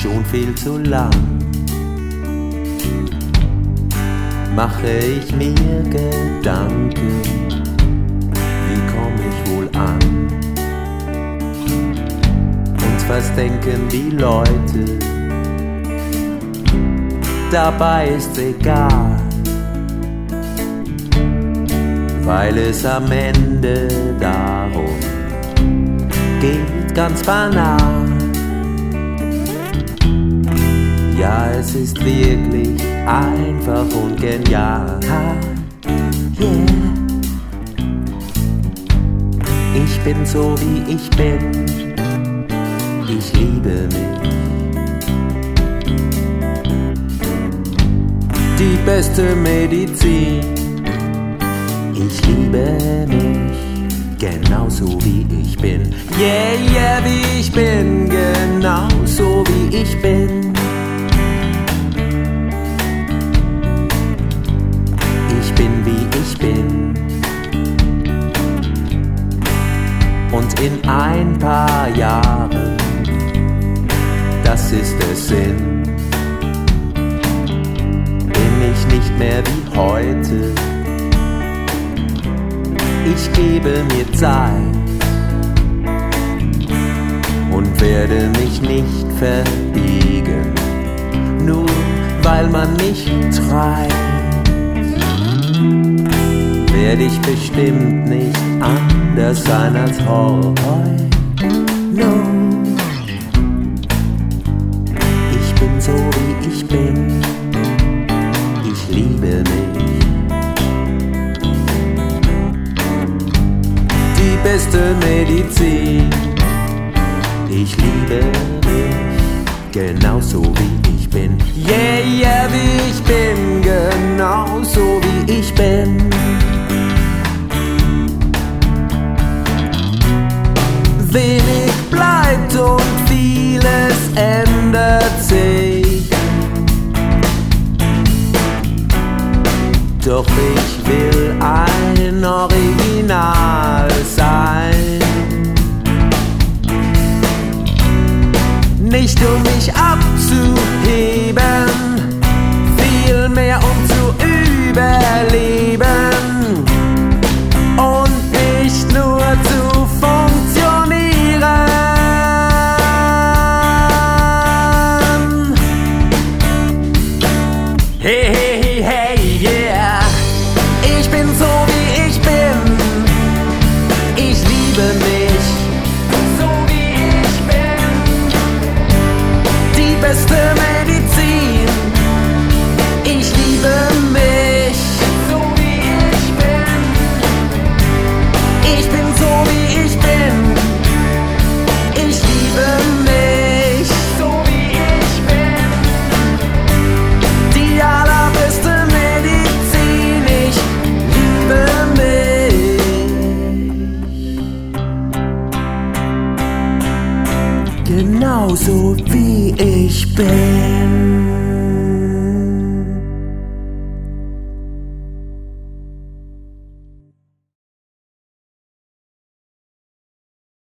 schon viel zu lang mache ich mir Gedanken, wie komm ich wohl an? Und was denken die Leute? Dabei ist's egal, weil es am Ende darum geht, ganz banal. Ja, es ist wirklich einfach und genial. Yeah. Ich bin so wie ich bin, ich liebe mich. Die beste Medizin, ich liebe mich, genauso wie ich bin. Yeah, yeah, wie ich bin, genauso wie ich bin. Ich bin wie ich bin. Und in ein paar Jahren, das ist der Sinn, bin ich nicht mehr wie heute. Ich gebe mir Zeit und werde mich nicht verbiegen, nur weil man mich treibt. Werde ich bestimmt nicht anders sein als heute. No. Ich bin so wie ich bin, ich liebe mich. Die beste Medizin, ich liebe mich, genauso wie ich bin. Yeah, yeah, wie ich bin, genauso wie ich bin. Wenig bleibt und vieles ändert sich. Doch ich will ein Original sein. Nicht um mich abzuheben, vielmehr um zu überleben. Und nicht nur zu funktionieren. Hey, hey, hey, hey, yeah. Ich bin so wie ich bin. Ich liebe mich. So wie ich bin. Die beste Medizin. Ich liebe mich. So wie ich bin. Ich bin so wie ich bin. Ich liebe mich. So wie ich bin. Die allerbeste Medizin. Ich liebe mich. Genauso wie ich bin.